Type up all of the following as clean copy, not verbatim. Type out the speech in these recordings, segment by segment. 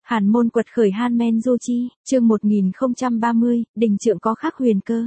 Hàn môn quật khởi Han Du Chi, chương 1030, đình trượng có khắc huyền cơ.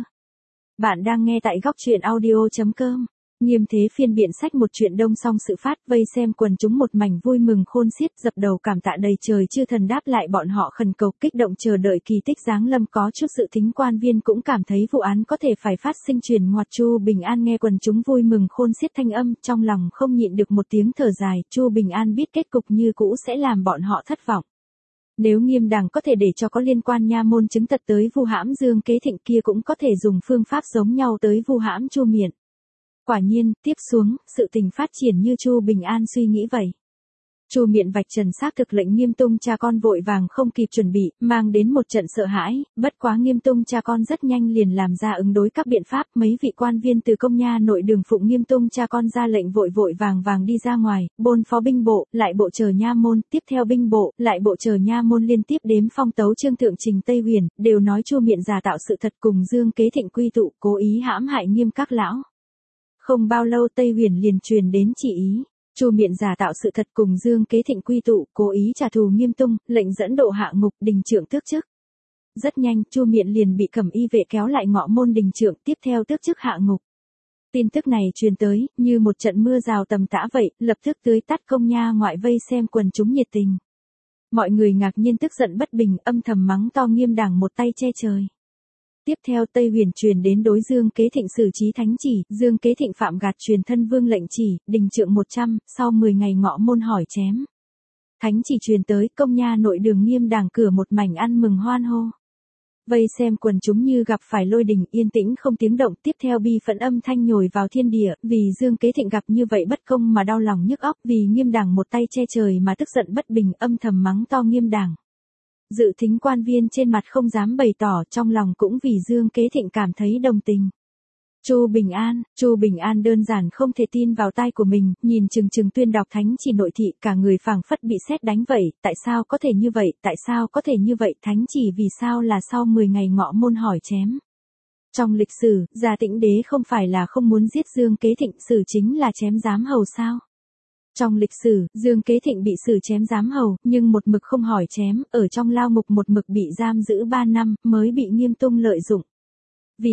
Bạn đang nghe tại góc truyện audio.com. Nghiêm thế phiên biện sách một chuyện đông song sự phát, vây xem quần chúng một mảnh vui mừng khôn xiết, dập đầu cảm tạ đầy trời chư thần đáp lại bọn họ khẩn cầu kích động chờ đợi kỳ tích giáng lâm. Có chút sự thính quan viên cũng cảm thấy vụ án có thể phải phát sinh truyền ngoặt. Chu Bình An nghe quần chúng vui mừng khôn xiết thanh âm, trong lòng không nhịn được một tiếng thở dài. Chu Bình An biết kết cục như cũ sẽ làm bọn họ thất vọng. Nếu Nghiêm đảng có thể để cho có liên quan nha môn chứng thật tới vu hãm Dương Kế Thịnh, kia cũng có thể dùng phương pháp giống nhau tới vu hãm Chu Miện. Quả nhiên, tiếp xuống, sự tình phát triển như Chu Bình An suy nghĩ vậy. Chu Miện vạch trần xác thực lệnh Nghiêm Tung cha con vội vàng không kịp chuẩn bị, mang đến một trận sợ hãi, bất quá Nghiêm Tung cha con rất nhanh liền làm ra ứng đối các biện pháp. Mấy vị quan viên từ công nha nội đường phụng Nghiêm Tung cha con ra lệnh vội vàng đi ra ngoài, bôn phó binh bộ, lại bộ chờ nha môn, tiếp theo binh bộ, lại bộ chờ nha môn liên tiếp đếm phong tấu Trương Thượng Trình Tây Huyền, đều nói Chu Miện giả tạo sự thật cùng Dương Kế Thịnh quy tụ, cố ý hãm hại Nghiêm các lão. Không bao lâu Tây Huyền liền truyền đến chỉ ý. Chu Miện giả tạo sự thật cùng Dương Kế Thịnh quy tụ, cố ý trả thù Nghiêm Tung, lệnh dẫn độ hạ ngục, đình trượng tước chức. Rất nhanh, Chu Miện liền bị Cẩm Y vệ kéo lại ngọ môn đình trượng, tiếp theo tước chức hạ ngục. Tin tức này truyền tới, như một trận mưa rào tầm tã vậy, lập tức tưới tắt công nha ngoại vây xem quần chúng nhiệt tình. Mọi người ngạc nhiên tức giận bất bình, âm thầm mắng to Nghiêm đảng một tay che trời. Tiếp theo Tây Huyền truyền đến đối Dương Kế Thịnh xử trí thánh chỉ, Dương Kế Thịnh phạm gạt truyền thân vương lệnh chỉ, đình trượng 100, sau 10 ngày ngọ môn hỏi chém. Thánh chỉ truyền tới, công nha nội đường Nghiêm đảng cửa một mảnh ăn mừng hoan hô. Vây xem quần chúng như gặp phải lôi đình, yên tĩnh không tiếng động. Tiếp theo bi phẫn âm thanh nhồi vào thiên địa, vì Dương Kế Thịnh gặp như vậy bất công mà đau lòng nhức óc, vì Nghiêm đảng một tay che trời mà tức giận bất bình, âm thầm mắng to Nghiêm đảng. Dự thính quan viên trên mặt không dám bày tỏ, trong lòng cũng vì Dương Kế Thịnh cảm thấy đồng tình. Chu Bình An đơn giản không thể tin vào tai của mình, nhìn chừng tuyên đọc thánh chỉ nội thị, cả người phảng phất bị sét đánh vậy. Tại sao có thể như vậy, tại sao có thể như vậy, thánh chỉ vì sao là sau 10 ngày ngọ môn hỏi chém. Trong lịch sử, Gia Tĩnh Đế không phải là không muốn giết Dương Kế Thịnh, xử chính là chém giám hầu sao? Trong lịch sử, Dương Kế Thịnh bị xử chém giám hầu, nhưng một mực không hỏi chém, ở trong lao ngục một mực bị giam giữ 3 năm, mới bị Nghiêm Tung lợi dụng. Vì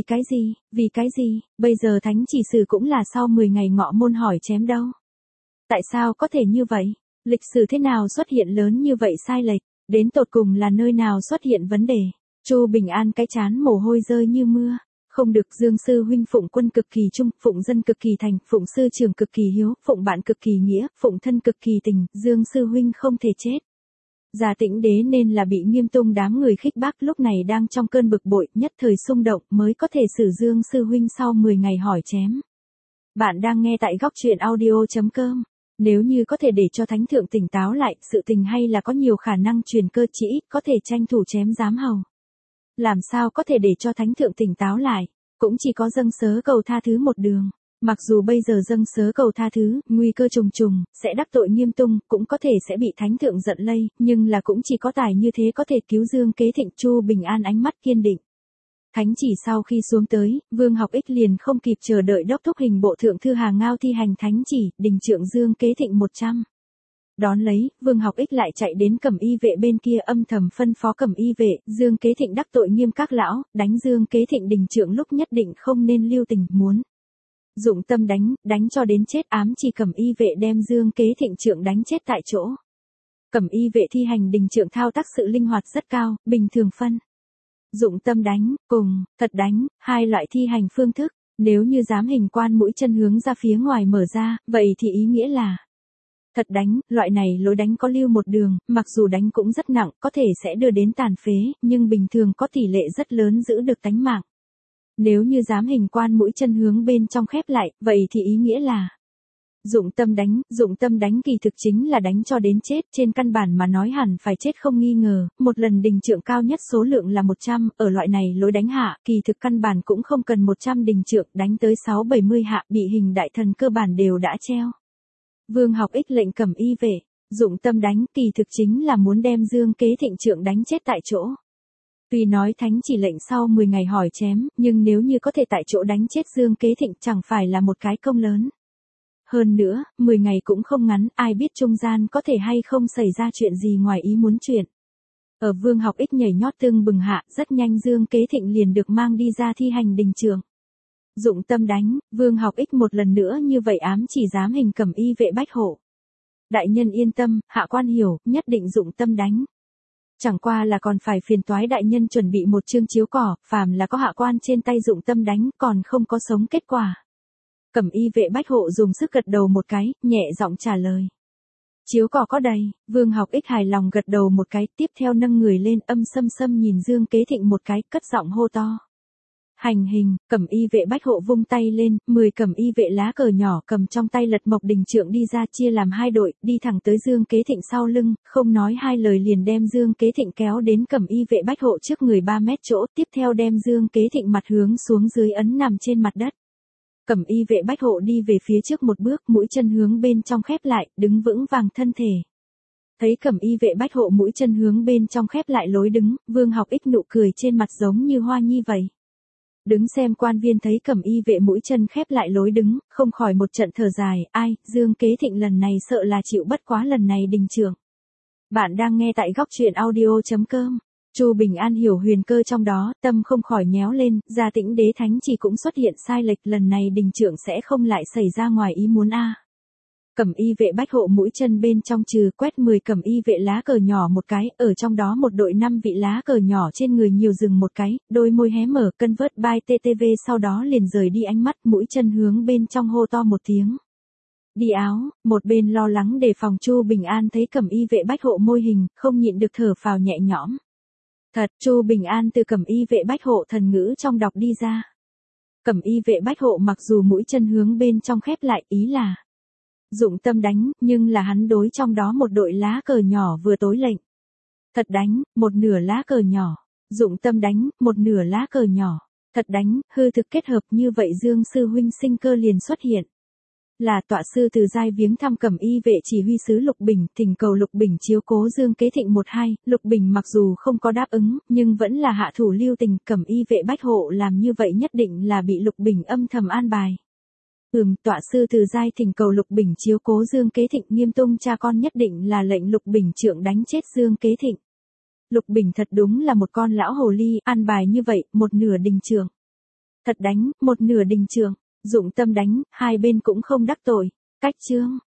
cái gì, bây giờ thánh chỉ xử cũng là sau 10 ngày ngọ môn hỏi chém đâu. Tại sao có thể như vậy? Lịch sử thế nào xuất hiện lớn như vậy sai lệch? Đến tột cùng là nơi nào xuất hiện vấn đề? Chu Bình An cái chán mồ hôi rơi như mưa. Không được, Dương sư huynh phụng quân cực kỳ trung, phụng dân cực kỳ thành, phụng sư trưởng cực kỳ hiếu, phụng bạn cực kỳ nghĩa, phụng thân cực kỳ tình, Dương sư huynh không thể chết. Gia Tĩnh Đế nên là bị Nghiêm Tung đám người khích bác, lúc này đang trong cơn bực bội, nhất thời xung động, mới có thể xử Dương sư huynh sau 10 ngày hỏi chém. Bạn đang nghe tại góc truyện audio.com. Nếu như có thể để cho thánh thượng tỉnh táo lại, sự tình hay là có nhiều khả năng truyền cơ chỉ, có thể tranh thủ chém giám hầu. Làm sao có thể để cho thánh thượng tỉnh táo lại, cũng chỉ có dâng sớ cầu tha thứ một đường. Mặc dù bây giờ dâng sớ cầu tha thứ, nguy cơ trùng trùng, sẽ đắc tội Nghiêm Tung, cũng có thể sẽ bị thánh thượng giận lây, nhưng là cũng chỉ có tài như thế có thể cứu Dương Kế Thịnh. Chu Bình An ánh mắt kiên định. Thánh chỉ sau khi xuống tới, Vương Học Ích liền không kịp chờ đợi đốc thúc hình bộ thượng thư Hà Ngao thi hành thánh chỉ, đình trượng Dương Kế Thịnh 100. Đón lấy, Vương Học Ích lại chạy đến Cẩm Y vệ bên kia âm thầm phân phó Cẩm Y vệ, Dương Kế Thịnh đắc tội Nghiêm các lão, đánh Dương Kế Thịnh đình trượng lúc nhất định không nên lưu tình, muốn dụng tâm đánh cho đến chết, ám chỉ Cẩm Y vệ đem Dương Kế Thịnh trượng đánh chết tại chỗ. Cẩm Y vệ thi hành đình trượng thao tác sự linh hoạt rất cao, bình thường phân dụng tâm đánh, cùng thật đánh, hai loại thi hành phương thức. Nếu như giám hình quan mũi chân hướng ra phía ngoài mở ra, vậy thì ý nghĩa là thật đánh, loại này lối đánh có lưu một đường, mặc dù đánh cũng rất nặng, có thể sẽ đưa đến tàn phế, nhưng bình thường có tỷ lệ rất lớn giữ được tánh mạng. Nếu như giám hình quan mũi chân hướng bên trong khép lại, vậy thì ý nghĩa là dụng tâm đánh kỳ thực chính là đánh cho đến chết, trên căn bản mà nói hẳn phải chết không nghi ngờ, một lần đình trượng cao nhất số lượng là 100, ở loại này lối đánh hạ, kỳ thực căn bản cũng không cần 100 đình trượng, đánh tới 6-70 hạ, bị hình đại thần cơ bản đều đã treo. Vương Học Ích lệnh Cẩm Y vệ, dụng tâm đánh, kỳ thực chính là muốn đem Dương Kế Thịnh trượng đánh chết tại chỗ. Tuy nói thánh chỉ lệnh sau 10 ngày hỏi chém, nhưng nếu như có thể tại chỗ đánh chết Dương Kế Thịnh chẳng phải là một cái công lớn. Hơn nữa, 10 ngày cũng không ngắn, ai biết trung gian có thể hay không xảy ra chuyện gì ngoài ý muốn chuyện. Ở Vương Học Ích nhảy nhót tương bừng hạ, rất nhanh Dương Kế Thịnh liền được mang đi ra thi hành đình trường. Dụng tâm đánh, Vương Học Ích một lần nữa như vậy ám chỉ giám hình Cẩm Y vệ Bách Hộ. Đại nhân yên tâm, hạ quan hiểu, nhất định dụng tâm đánh. Chẳng qua là còn phải phiền toái đại nhân chuẩn bị một chương chiếu cỏ, phàm là có hạ quan trên tay dụng tâm đánh, còn không có sống kết quả. Cẩm Y vệ Bách Hộ dùng sức gật đầu một cái, nhẹ giọng trả lời. Chiếu cỏ có đầy, Vương Học Ích hài lòng gật đầu một cái, tiếp theo nâng người lên âm sâm sâm nhìn Dương Kế Thịnh một cái, cất giọng hô to. Hành hình, Cẩm Y vệ Bách Hộ vung tay lên, 10 Cẩm Y vệ lá cờ nhỏ cầm trong tay lật mộc đình trượng đi ra chia làm hai đội, đi thẳng tới Dương Kế Thịnh sau lưng, không nói hai lời liền đem Dương Kế Thịnh kéo đến Cẩm Y vệ Bách Hộ trước người 3 mét chỗ, tiếp theo đem Dương Kế Thịnh mặt hướng xuống dưới ấn nằm trên mặt đất. Cẩm Y vệ Bách Hộ đi về phía trước một bước, mũi chân hướng bên trong khép lại, đứng vững vàng thân thể. Thấy Cẩm Y vệ Bách Hộ mũi chân hướng bên trong khép lại lối đứng, Vương Học Ích nụ cười trên mặt giống như hoa nhi vậy. Đứng xem quan viên thấy Cẩm Y vệ mũi chân khép lại lối đứng, không khỏi một trận thở dài, ai, Dương Kế Thịnh lần này sợ là chịu bất quá lần này đình trường. Bạn đang nghe tại góc truyện audio.com. Chu Bình An hiểu huyền cơ trong đó, tâm không khỏi nhéo lên, Gia Tĩnh Đế Thánh chỉ cũng xuất hiện sai lệch, lần này đình trượng sẽ không lại xảy ra ngoài ý muốn a. Cẩm Y vệ Bách Hộ mũi chân bên trong trừ quét 10 Cẩm Y vệ lá cờ nhỏ một cái, ở trong đó một đội 5 vị lá cờ nhỏ trên người nhiều dừng một cái, đôi môi hé mở, cân vớt by TTV sau đó liền rời đi ánh mắt, mũi chân hướng bên trong hô to một tiếng. Đi áo, một bên lo lắng đề phòng Chu Bình An thấy Cẩm Y vệ Bách Hộ môi hình, không nhịn được thở phào nhẹ nhõm. Thật, Chu Bình An từ Cẩm Y vệ Bách Hộ thần ngữ trong đọc đi ra. Cẩm Y vệ Bách Hộ mặc dù mũi chân hướng bên trong khép lại, ý là dụng tâm đánh, nhưng là hắn đối trong đó một đội lá cờ nhỏ vừa tối lệnh. Thật đánh, một nửa lá cờ nhỏ. Dụng tâm đánh, một nửa lá cờ nhỏ. Thật đánh, hư thực kết hợp như vậy Dương sư huynh sinh cơ liền xuất hiện. Là tọa sư Từ Giai viếng thăm Cẩm Y vệ chỉ huy sứ Lục Bình, thỉnh cầu Lục Bình chiếu cố Dương Kế Thịnh 1-2, Lục Bình mặc dù không có đáp ứng, nhưng vẫn là hạ thủ lưu tình, Cẩm Y vệ Bách Hộ làm như vậy nhất định là bị Lục Bình âm thầm an bài. Tọa sư Từ Giai thỉnh cầu Lục Bình chiếu cố Dương Kế Thịnh, Nghiêm Tung cha con nhất định là lệnh Lục Bình trượng đánh chết Dương Kế Thịnh. Lục Bình thật đúng là một con lão hồ ly, an bài như vậy, một nửa đình trường. Thật đánh, một nửa đình trường. Dụng tâm đánh, hai bên cũng không đắc tội. Cách chương.